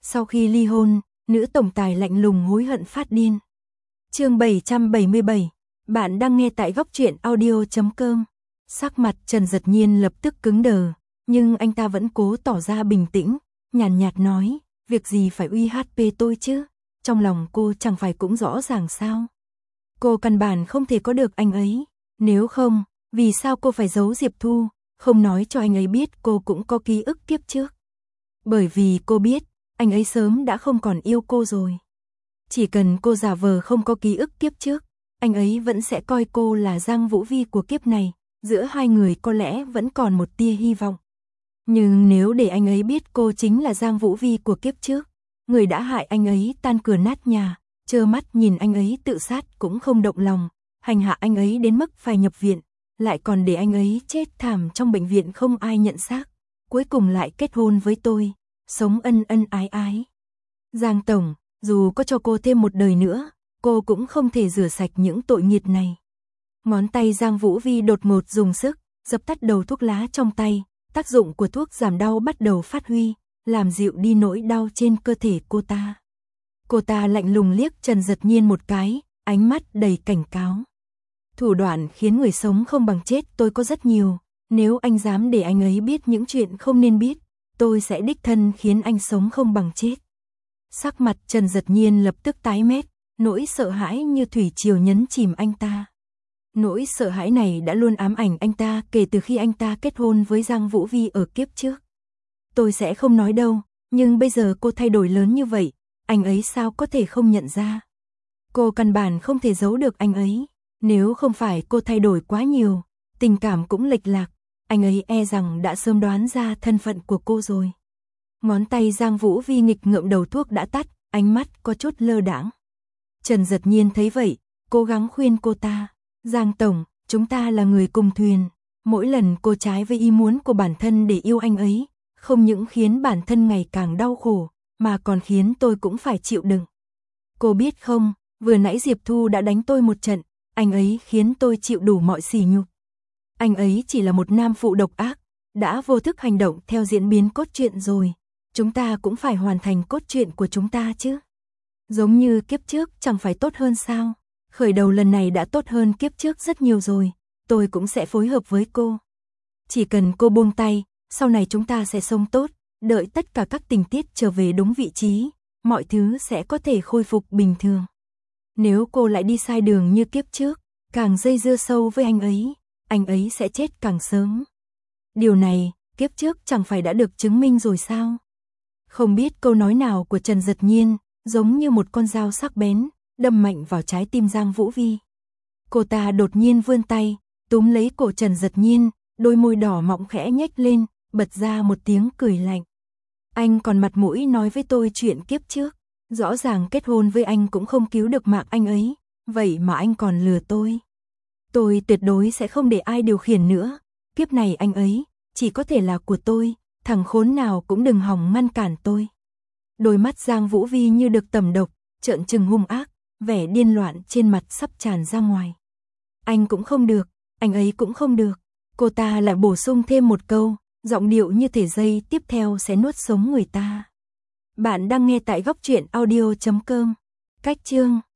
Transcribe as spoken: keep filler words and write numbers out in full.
Sau khi ly hôn, nữ tổng tài lạnh lùng hối hận phát điên. Chương bảy trăm bảy mươi bảy, bạn đang nghe tại góc truyện audio chấm com. Sắc mặt Trần Dật Nhiên lập tức cứng đờ, nhưng anh ta vẫn cố tỏ ra bình tĩnh, nhàn nhạt nói, việc gì phải uy hát pê tôi chứ, trong lòng cô chẳng phải cũng rõ ràng sao. Cô căn bản không thể có được anh ấy, nếu không, vì sao cô phải giấu Diệp Thu, không nói cho anh ấy biết cô cũng có ký ức kiếp trước. Bởi vì cô biết, anh ấy sớm đã không còn yêu cô rồi. Chỉ cần cô giả vờ không có ký ức kiếp trước, anh ấy vẫn sẽ coi cô là Giang Vũ Vi của kiếp này, giữa hai người có lẽ vẫn còn một tia hy vọng. Nhưng nếu để anh ấy biết cô chính là Giang Vũ Vi của kiếp trước, người đã hại anh ấy tan cửa nát nhà, trơ mắt nhìn anh ấy tự sát cũng không động lòng, hành hạ anh ấy đến mức phải nhập viện, lại còn để anh ấy chết thảm trong bệnh viện không ai nhận xác, cuối cùng lại kết hôn với tôi, sống ân ân ái ái. Giang Tổng, dù có cho cô thêm một đời nữa, cô cũng không thể rửa sạch những tội nghiệt này. Ngón tay Giang Vũ Vi đột ngột dùng sức, dập tắt đầu thuốc lá trong tay, tác dụng của thuốc giảm đau bắt đầu phát huy, làm dịu đi nỗi đau trên cơ thể cô ta. Cô ta lạnh lùng liếc Trần Dật Nhiên một cái, ánh mắt đầy cảnh cáo. Thủ đoạn khiến người sống không bằng chết tôi có rất nhiều, nếu anh dám để anh ấy biết những chuyện không nên biết, tôi sẽ đích thân khiến anh sống không bằng chết. Sắc mặt Trần Dật Nhiên lập tức tái mét, nỗi sợ hãi như thủy triều nhấn chìm anh ta. Nỗi sợ hãi này đã luôn ám ảnh anh ta kể từ khi anh ta kết hôn với Giang Vũ Vi ở kiếp trước. Tôi sẽ không nói đâu, nhưng bây giờ cô thay đổi lớn như vậy, anh ấy sao có thể không nhận ra. Cô căn bản không thể giấu được anh ấy, nếu không phải cô thay đổi quá nhiều, tình cảm cũng lệch lạc, anh ấy e rằng đã sớm đoán ra thân phận của cô rồi. Ngón tay Giang Vũ Vi nghịch ngợm đầu thuốc đã tắt, ánh mắt có chút lơ đãng. Trần Dật Nhiên thấy vậy, cố gắng khuyên cô ta, Giang Tổng, chúng ta là người cùng thuyền, mỗi lần cô trái với ý muốn của bản thân để yêu anh ấy, không những khiến bản thân ngày càng đau khổ, mà còn khiến tôi cũng phải chịu đựng. Cô biết không, vừa nãy Diệp Thu đã đánh tôi một trận, anh ấy khiến tôi chịu đủ mọi sỉ nhục. Anh ấy chỉ là một nam phụ độc ác, đã vô thức hành động theo diễn biến cốt truyện rồi, chúng ta cũng phải hoàn thành cốt truyện của chúng ta chứ. Giống như kiếp trước chẳng phải tốt hơn sao, khởi đầu lần này đã tốt hơn kiếp trước rất nhiều rồi, tôi cũng sẽ phối hợp với cô. Chỉ cần cô buông tay, sau này chúng ta sẽ sống tốt, đợi tất cả các tình tiết trở về đúng vị trí, mọi thứ sẽ có thể khôi phục bình thường. Nếu cô lại đi sai đường như kiếp trước, càng dây dưa sâu với anh ấy, anh ấy sẽ chết càng sớm. Điều này, kiếp trước chẳng phải đã được chứng minh rồi sao? Không biết câu nói nào của Trần Dật Nhiên, giống như một con dao sắc bén, đâm mạnh vào trái tim Giang Vũ Vi. Cô ta đột nhiên vươn tay, túm lấy cổ Trần Dật Nhiên, đôi môi đỏ mọng khẽ nhếch lên, bật ra một tiếng cười lạnh. Anh còn mặt mũi nói với tôi chuyện kiếp trước, rõ ràng kết hôn với anh cũng không cứu được mạng anh ấy, vậy mà anh còn lừa tôi. Tôi tuyệt đối sẽ không để ai điều khiển nữa, kiếp này anh ấy chỉ có thể là của tôi, thằng khốn nào cũng đừng hòng ngăn cản tôi. Đôi mắt Giang Vũ Vi như được tẩm độc, trợn trừng hung ác, vẻ điên loạn trên mặt sắp tràn ra ngoài. Anh cũng không được, anh ấy cũng không được. Cô ta lại bổ sung thêm một câu, giọng điệu như thể dây tiếp theo sẽ nuốt sống người ta. Bạn đang nghe tại góc truyện audio chấm com. Cách chương